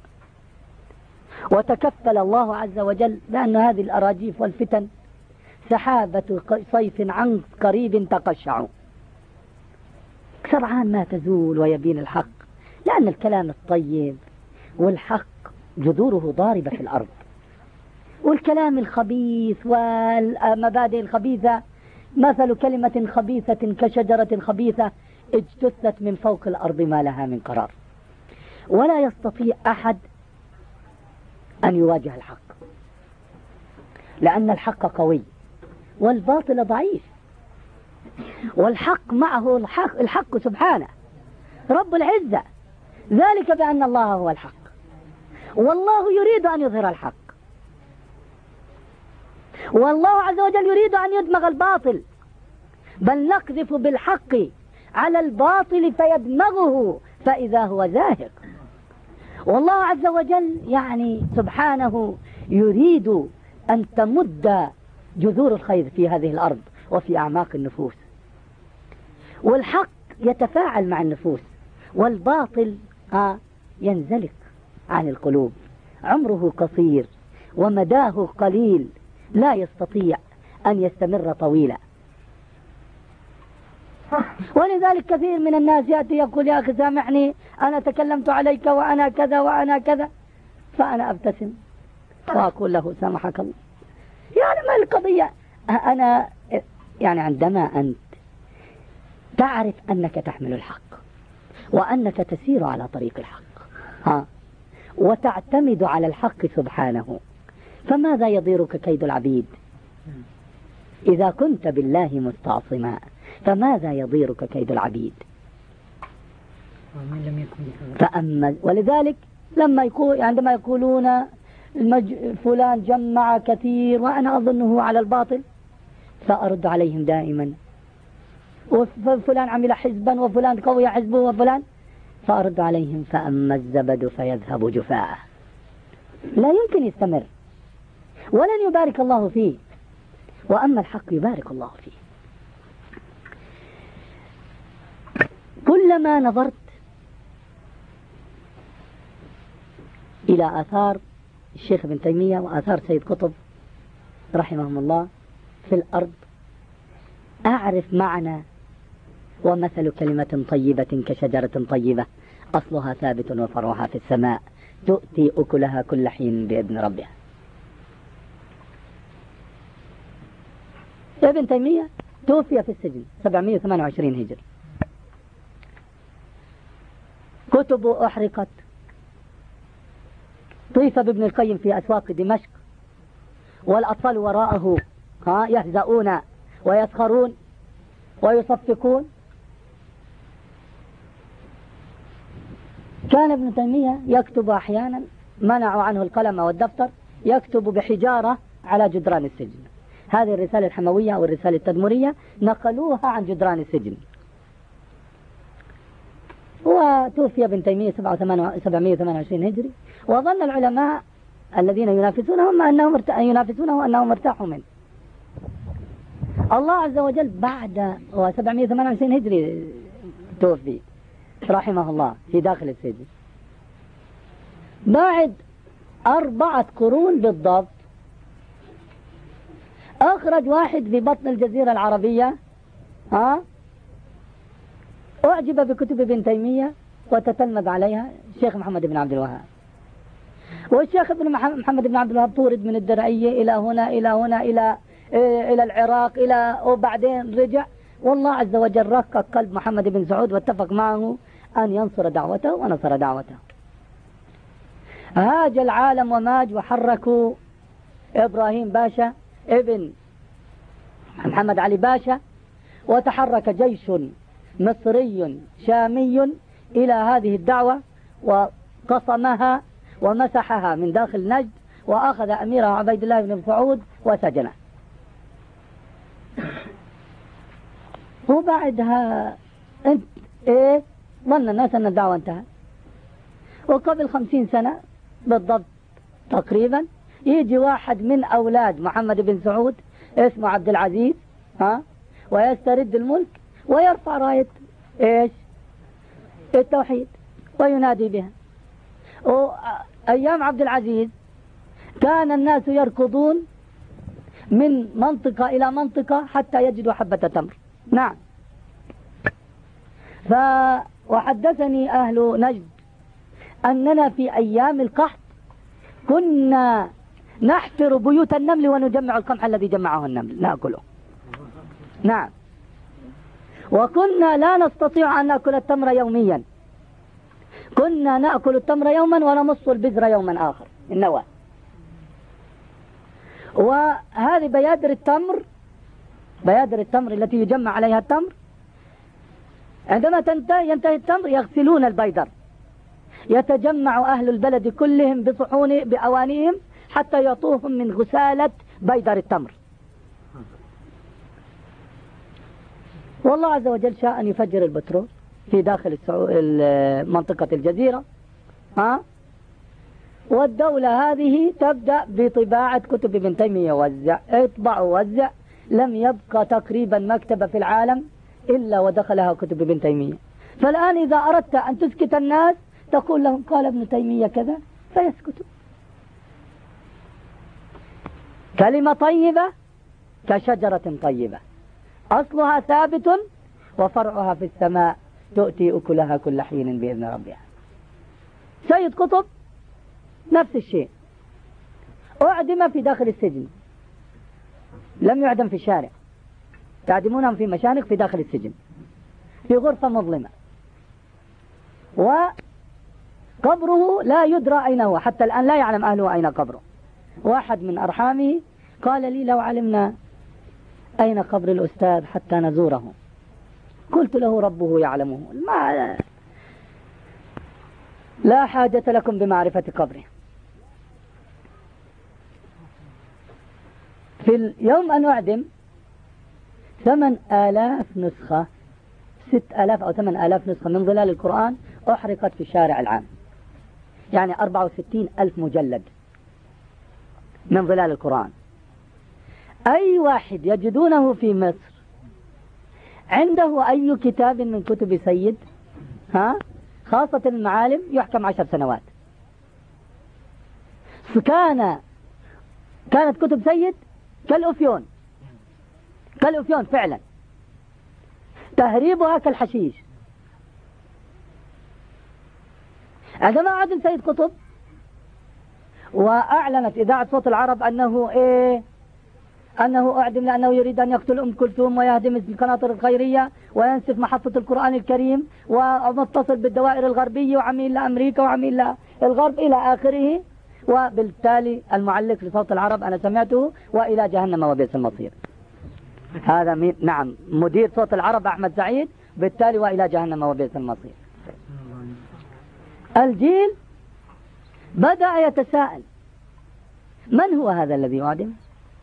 وتكفل الله عز وجل بأن هذه الأراجيف والفتن سحابة صيف عن قريب تقشع، سرعان ما تزول ويبين الحق، لأن الكلام الطيب والحق جذوره ضاربة في الأرض، والكلام الخبيث والمبادئ الخبيثة مثل كلمة خبيثة كشجرة خبيثة اجتثت من فوق الأرض ما لها من قرار. ولا يستطيع أحد أن يواجه الحق، لأن الحق قوي والباطل ضعيف، والحق معه الحق سبحانه رب العزة، ذلك بأن الله هو الحق والله يريد أن يظهر الحق. والله عز وجل يريد أن يدمغ الباطل، بل نقذف بالحق على الباطل فيدمغه فإذا هو زاهق. والله عز وجل يعني سبحانه يريد أن تمد جذور الخير في هذه الأرض وفي أعماق النفوس، والحق يتفاعل مع النفوس، والباطل ينزلق عن القلوب. عمره قصير ومداه قليل، لا يستطيع أن يستمر طويلا. ولذلك كثير من الناس يأتي يقول يا أخي سامحني أنا تكلمت عليك وأنا كذا وأنا كذا، فأنا أبتسم وأقول له سامحك الله. يعني ما القضية؟ أنا يعني عندما أنت تعرف أنك تحمل الحق وأنك تسير على طريق الحق وتعتمد على الحق سبحانه، فماذا يضيرك كيد العبيد؟ إذا كنت بالله مستعصما فماذا يضيرك كيد العبيد؟ ولذلك عندما يقولون فلان جمع كثير وأنا أظنه على الباطل، فأرد عليهم دائما وفلان عمل حزبا وفلان قوي حزبه وفلان، فأرد عليهم فأما الزبد فيذهب جفاء، لا يمكن يستمر ولن يبارك الله فيه، وأما الحق يبارك الله فيه. كلما نظرت إلى آثار الشيخ ابن تيمية وآثار سيد قطب رحمهم الله في الأرض أعرف معنى ومثل كلمة طيبة كشجرة طيبة أصلها ثابت وفرعها في السماء تؤتي أكلها كل حين بإذن ربها. ابن تيمية توفي في السجن 728 هجري، كتبه أحرقت، طيف بابن القيم في أسواق دمشق، والأطفال وراءه يهزؤون ويسخرون ويصفقون. كان ابن تيمية يكتب أحيانا، منعوا عنه القلم والدفتر، يكتب بحجارة على جدران السجن. هذه الرسالة الحموية أو الرسالة التدمرية نقلوها عن جدران السجن. وتوفي ابن تيمية 728 هجري، وظن العلماء الذين ينافسونه أنهم ارتاحوا منه. الله عز وجل بعد 728 هجري توفي رحمه الله في داخل السجن، بعد 4 قرون بالضبط أخرج واحد في بطن الجزيرة العربية أعجب بكتب ابن تيمية وتتلمذ عليها الشيخ محمد بن عبد الوهاب. والشيخ ابن محمد بن عبد الوهاب طورد من الدرعية إلى هنا إلى هنا إلى العراق وبعدين رجع، والله عز وجل رقق قلب محمد بن سعود واتفق معه أن ينصر دعوته ونصر دعوته. هاج العالم وماج وحركوا إبراهيم باشا ابن محمد علي باشا، وتحرك جيش مصري شامي إلى هذه الدعوة وقصمها ومسحها من داخل نجد، وأخذ أميرها عبيد الله بن سعود وسجنه. وبعدها ظن الناس أن الدعوة انتهت. وقبل 50 سنة بالضبط تقريبا يجي واحد من أولاد محمد بن سعود اسمه عبد العزيز ويسترد الملك ويرفع راية التوحيد وينادي بها. أيام عبد العزيز كان الناس يركضون من منطقة إلى منطقة حتى يجدوا حبة تمر. نعم. وحدثني أهل نجد أننا في أيام القحط كنا نحفر بيوت النمل ونجمع القمح الذي جمعه النمل نأكله. نعم. وكنا لا نستطيع أن نأكل التمر يوميا، كنا نأكل التمر يوما ونمص البذر يوما آخر النوى. وهذه بيادر التمر التي يجمع عليها التمر، عندما ينتهي التمر يغسلون البيدر، يتجمع أهل البلد كلهم بأوانيهم حتى يعطوهم من غسالة بيدر التمر والله عز وجل شاء أن يفجر البترول في داخل منطقة الجزيرة، والدولة هذه تبدأ بطباعة كتب ابن تيمية، وزع اطبع ووزع، لم يبقى تقريبا مكتبة في العالم إلا ودخلها كتب ابن تيمية. فالآن إذا أردت أن تسكت الناس تقول لهم قال ابن تيمية كذا فيسكتوا. كلمة طيبة كشجرة طيبة أصلها ثابت وفرعها في السماء تؤتي أكلها كل حين بإذن ربها. سيد قطب نفس الشيء، أعدم في داخل السجن، لم يعدم في الشارع، تعدمونهم في مشانق في داخل السجن في غرفة مظلمة، وقبره لا يدرى أين هو، حتى الآن لا يعلم أهله أين قبره. واحد من أرحامه قال لي لو علمنا أين قبر الأستاذ حتى نزوره. قلت له ربه يعلمه، لا حاجة لكم بمعرفة قبره. في اليوم أن أعدم 8000 نسخة، 6000 أو 8000 نسخة من ظلال القرآن أحرقت في الشارع العام، يعني 64,000 مجلد من ظلال القرآن. أي واحد يجدونه في مصر عنده أي كتاب من كتب سيد خاصة المعالم يحكم 10 سنوات. كانت كتب سيد كالأفيون فعلا، تهريبها كالحشيش. عندما أعدم سيد قطب وأعلنت إذاعة صوت العرب أنه أعدم لأنه يريد أن يقتل أم كلثوم ويهدم القناطر الخيرية وينسف محطة القرآن الكريم ومتصل بالدوائر الغربية وعميل لأمريكا وعميل للغرب إلى آخره، وبالتالي المعلق لصوت العرب أنا سمعته وإلى جهنم وبئس المصير. هذا نعم مدير صوت العرب أحمد سعيد، بالتالي وإلى جهنم وبئس المصير. الجيل بدأ يتساءل من هو هذا الذي أعدم؟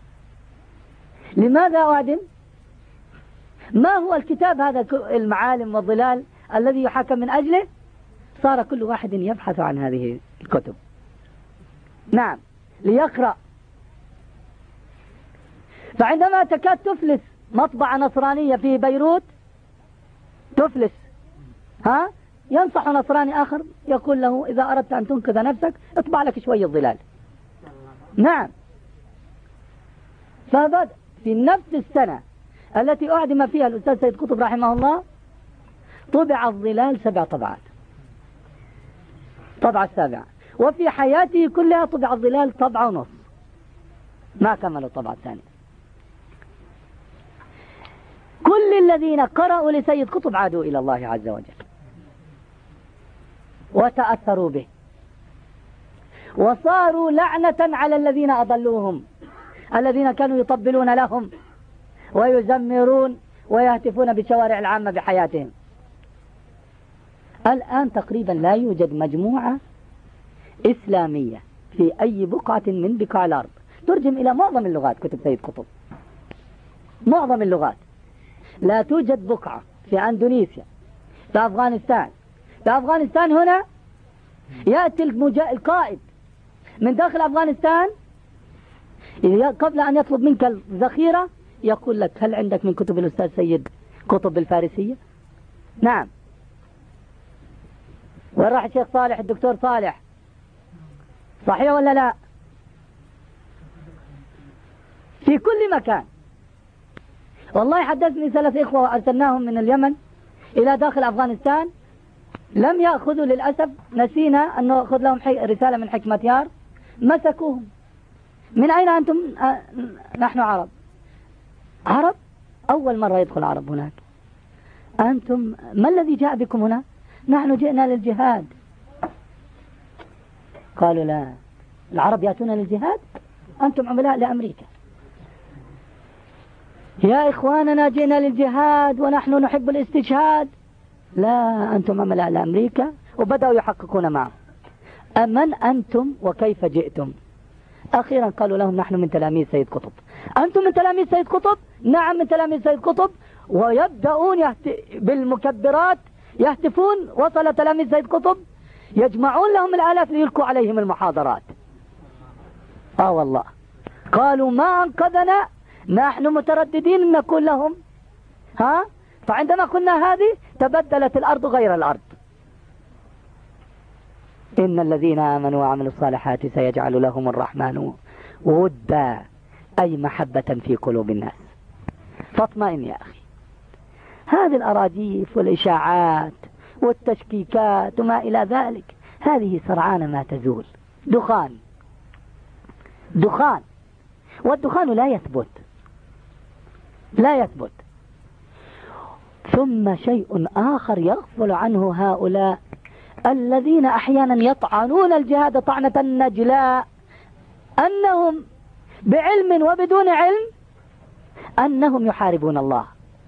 لماذا أعدم؟ ما هو الكتاب هذا المعالم والظلال الذي يحاكم من أجله؟ صار كل واحد يبحث عن هذه الكتب، نعم، ليقرأ. فعندما تكاد تفلس مطبعة نصرانية في بيروت، تفلس، ينصح نصراني آخر يقول له إذا أردت أن تنقذ نفسك اطبع لك شوية ظلال. نعم. فبدأ في نفس السنة التي أعدم فيها الأستاذ سيد قطب رحمه الله طبع الظلال 7 طبعات، طبعة 7، وفي حياته كلها طبع الظلال 1.5 طبعة، ما كملوا الطبعة الثانية. كل الذين قرأوا لسيد قطب عادوا إلى الله عز وجل وتأثروا به وصاروا لعنة على الذين أضلوهم، الذين كانوا يطبلون لهم ويزمرون ويهتفون بالشوارع العامة بحياتهم. الآن تقريبا لا يوجد مجموعة إسلامية في أي بقعة من بقاع الأرض ترجم إلى معظم اللغات كتب سيد قطب، معظم اللغات. لا توجد بقعة في أندونيسيا، في أفغانستان. في أفغانستان هنا يأتي القائد من داخل أفغانستان قبل أن يطلب منك الذخيرة يقول لك هل عندك من كتب الأستاذ سيد قطب بالفارسية؟ نعم. وين راح الشيخ صالح الدكتور صالح؟ صحيح ولا لا؟ في كل مكان. والله حدثني 3 إخوة أرسلناهم من اليمن إلى داخل أفغانستان، لم يأخذوا للأسف، نسينا أن نأخذ لهم رسالة من حكمة يار، مسكوهم. من أين أنتم؟ نحن عرب. عرب؟ أول مرة يدخل عرب هناك. أنتم ما الذي جاء بكم هنا؟ نحن جئنا للجهاد. قالوا لا، العرب يأتون للجهاد؟ أنتم عملاء لأمريكا. يا إخواننا جئنا للجهاد ونحن نحب الاستشهاد. لا، أنتم عملاء لأمريكا. وبدأوا يحققون معه من أنتم وكيف جئتم؟ أخيرا قالوا لهم نحن من تلاميذ سيد قطب. أنتم من تلاميذ سيد قطب؟ نعم من تلاميذ سيد قطب. ويبدأون بالمكبرات يهتفون. وصل تلاميذ سيد قطب يجمعون لهم الآلاف ليلقوا عليهم المحاضرات. والله قالوا ما أنقذنا، نحن مترددين أن نقول لهم فعندما قلنا هذه تبدلت الأرض غير الأرض. إن الذين آمنوا وعملوا الصالحات سيجعل لهم الرحمن ودا، أي محبة في قلوب الناس. فاطمئن يا أخي، هذه الأراجيف والإشاعات والتشكيكات وما إلى ذلك هذه سرعان ما تزول. دخان، والدخان لا يثبت. ثم شيء آخر يغفل عنه هؤلاء الذين أحيانا يطعنون الجهاد طعنة نجلاء، أنهم بعلم وبدون علم أنهم يحاربون الله.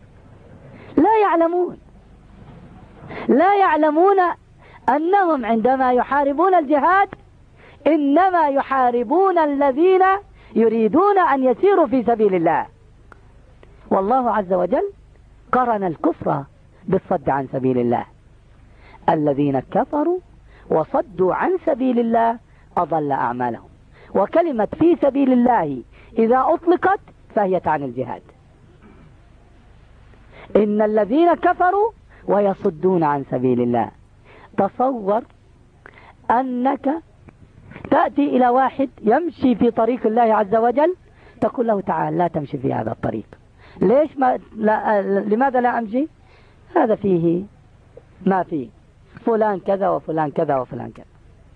لا يعلمون أنهم عندما يحاربون الجهاد إنما يحاربون الذين يريدون أن يسيروا في سبيل الله. والله عز وجل قرن الكفر بالصد عن سبيل الله. الذين كفروا وصدوا عن سبيل الله أضل أعمالهم. وكلمة في سبيل الله إذا أطلقت فهي تعني الجهاد. إن الذين كفروا ويصدون عن سبيل الله. تصور أنك تأتي إلى واحد يمشي في طريق الله عز وجل تقول له تعال لا تمشي في هذا الطريق. ليش لماذا لا أمشي؟ هذا فيه ما فيه فلان كذا وفلان كذا وفلان كذا،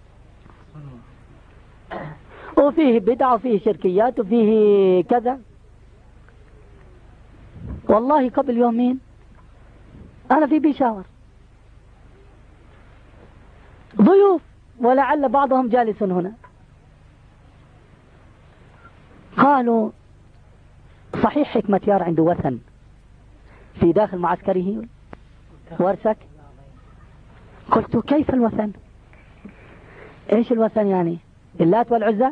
وفيه بدع وفيه شركيات وفيه كذا. والله قبل يومين أنا في بيشاور ضيوف ولعل بعضهم جالس هنا، قالوا صحيح حكمة يار عنده وثن في داخل معسكره ورسك. قلت كيف الوثن؟ ايش الوثن يعني؟ اللات والعزى؟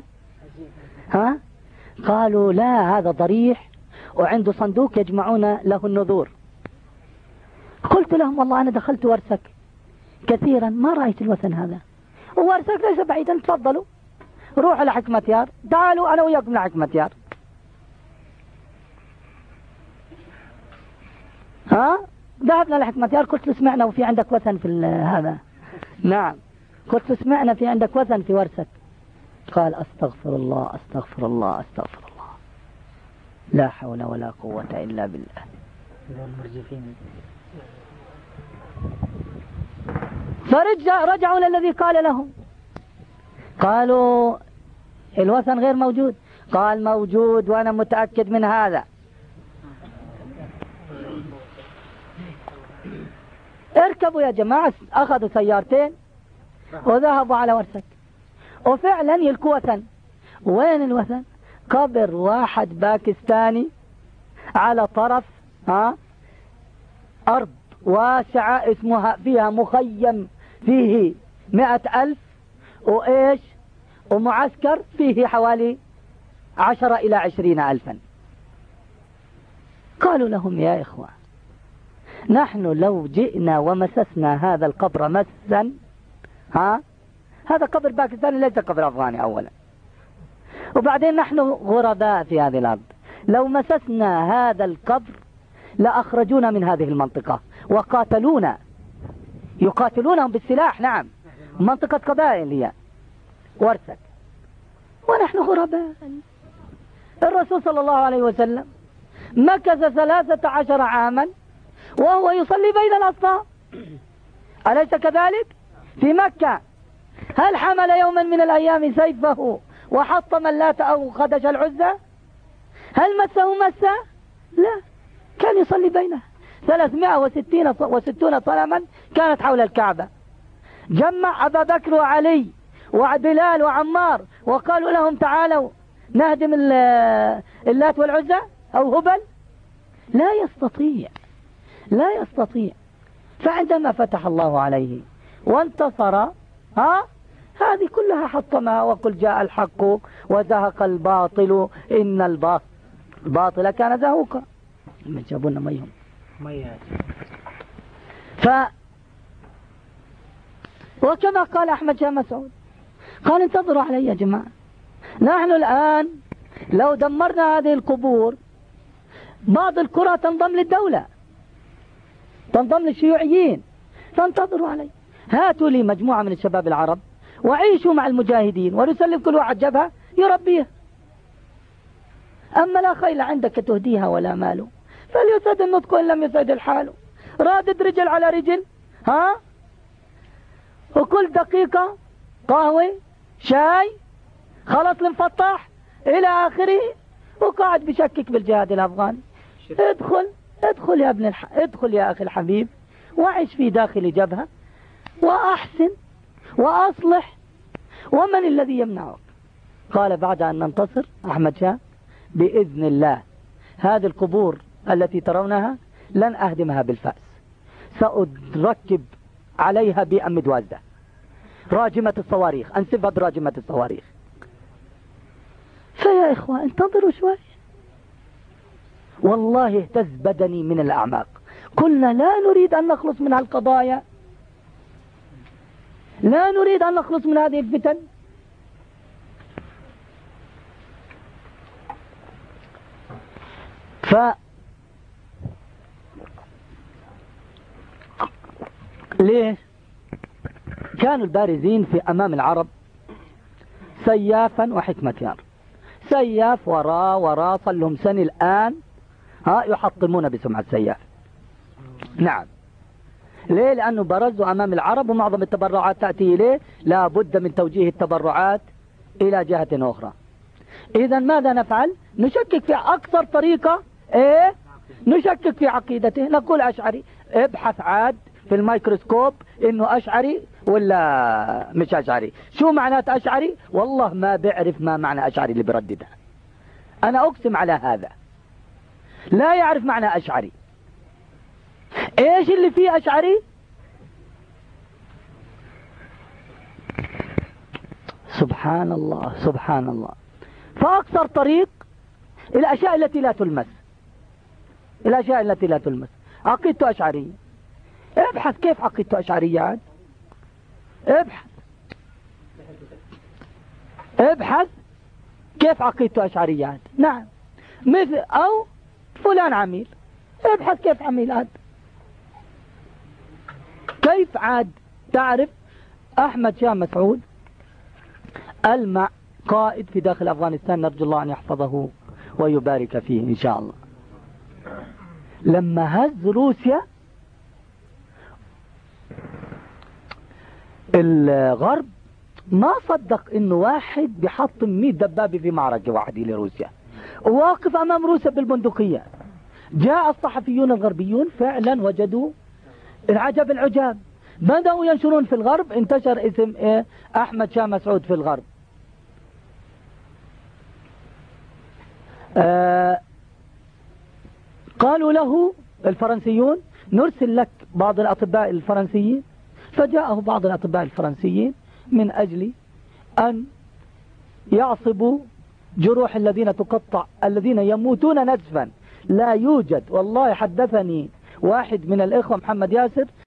قالوا لا، هذا ضريح وعنده صندوق يجمعون له النذور. قلت لهم والله أنا دخلت ورسك كثيرا ما رأيت الوثن هذا، وورسك ليس بعيدا، تفضلوا روحوا لحكمة يار، تعالوا أنا وياكم لحكمة يار. ذهبنا لحكمة يار، قلت له سمعنا وفي عندك وثن في هذا. نعم، قلت له سمعنا في عندك وثن في ورسك. قال أستغفر الله أستغفر الله أستغفر الله، لا حول ولا قوة إلا بالله. فرجعوا للذي قال لهم، قالوا الوثن غير موجود. قال موجود وأنا متأكد من هذا. اركبوا يا جماعة، أخذوا سيارتين وذهبوا على ورسك، وفعلا يلقوا وثن. وين الوثن؟ قبر واحد باكستاني على طرف أرض واسعة اسمها فيها مخيم فيه 100,000 وإيش ومعسكر فيه حوالي 10 إلى 20,000. قالوا لهم يا إخوة نحن لو جئنا ومسسنا هذا القبر مسا، هذا قبر باكستاني ليس قبر أفغاني أولا، وبعدين نحن غرباء في هذه الأرض، لو مسسنا هذا القبر لأخرجونا من هذه المنطقة وقاتلونا، يقاتلونهم بالسلاح. نعم، منطقة قبائل هي ورسك ونحن غرباء. الرسول صلى الله عليه وسلم مكث 13 عاما وهو يصلي بين الأصنام، أليس كذلك؟ في مكة. هل حمل يوما من الأيام سيفه وحطم اللات أو خدش العزى؟ هل مسه مسة؟ لا، كان يصلي بينها. 360 صنما كانت حول الكعبة. جمع أبا بكر وعلي وبلال وعمار وقالوا لهم تعالوا نهدم اللات والعزى أو هبل. لا يستطيع. فعندما فتح الله عليه وانتصر هذه كلها حطمها وقل جاء الحق وزهق الباطل إن الباطل كان زهوقا. من جابونا ميهم وكما قال أحمد شاه مسعود قال انتظروا علي يا جماعة، نحن الآن لو دمرنا هذه القبور بعض القرى تنضم للدولة، تنضم للشيوعيين، فانتظروا علي، هاتوا لي مجموعة من الشباب العرب وعيشوا مع المجاهدين ونسلم كل واحد جبهة يربيها. أما لا خيل عندك تهديها ولا مال، فليسعد النطق إن لم يسعد الحال، رادد رجل على رجل، ها، وكل دقيقة قهوة شاي خلص المفطح إلى آخره، وقاعد بشكك بالجهاد الأفغاني. ادخل يا ابن ادخل يا أخي الحبيب وعيش في داخل جبهة وأحسن وأصلح، ومن الذي يمنعك؟ قال بعد أن ننتصر أحمد شاه بإذن الله هذه القبور التي ترونها لن أهدمها بالفأس، سأركب عليها بيئة مدوازة راجمة الصواريخ، أنسفها براجمة الصواريخ. فيا إخوة انتظروا شوي، والله اهتز بدني من الأعماق. قلنا لا نريد أن نخلص من هالقضايا، لا نريد أن نخلص من هذه الفتن. ليه؟ كانوا البارزين في أمام العرب سيافا وحكمتيان. سياف وراه صار لهم سنة الآن يحطمون بسمعة سياف. نعم، ليه؟ لأنه برزوا أمام العرب ومعظم التبرعات تأتي إليه، لا بد من توجيه التبرعات إلى جهة أخرى. إذا ماذا نفعل؟ نشكك في أكثر طريقة، نشكك في عقيدته، نقول أشعري، ابحث عاد في الميكروسكوب إنه أشعري ولا مش أشعري. شو معنات أشعري؟ والله ما بعرف ما معنى أشعري اللي برددها، أنا أقسم على هذا لا يعرف معنى أشعري. إيش اللي فيه أشعري؟ سبحان الله سبحان الله. فأكثر طريق الأشياء التي لا تلمس، الأشياء التي لا تلمس. عقيدته أشعرية، ابحث كيف عقيدته أشعرية عاد، ابحث كيف عقيدته أشعرية عاد. نعم، مثل أو فلان عميل، ابحث كيف عميل عاد، كيف عاد تعرف. أحمد شاه مسعود المع قائد في داخل أفغانستان، نرجو الله أن يحفظه ويبارك فيه إن شاء الله. لما هز روسيا الغرب ما صدق انه واحد بيحطم 100 دبابة في معركة واحدة لروسيا، وواقف امام روسيا بالبندقية. جاء الصحفيون الغربيون فعلا وجدوا العجب العجاب، بدأوا ينشرون في الغرب، انتشر اسم أحمد شاه مسعود في الغرب. قالوا له الفرنسيون نرسل لك بعض الأطباء الفرنسيين، فجاءه بعض الأطباء الفرنسيين من أجل أن يعصبوا جروح الذين تقطع، الذين يموتون نزفا. لا يوجد، والله حدثني واحد من الإخوة محمد ياسر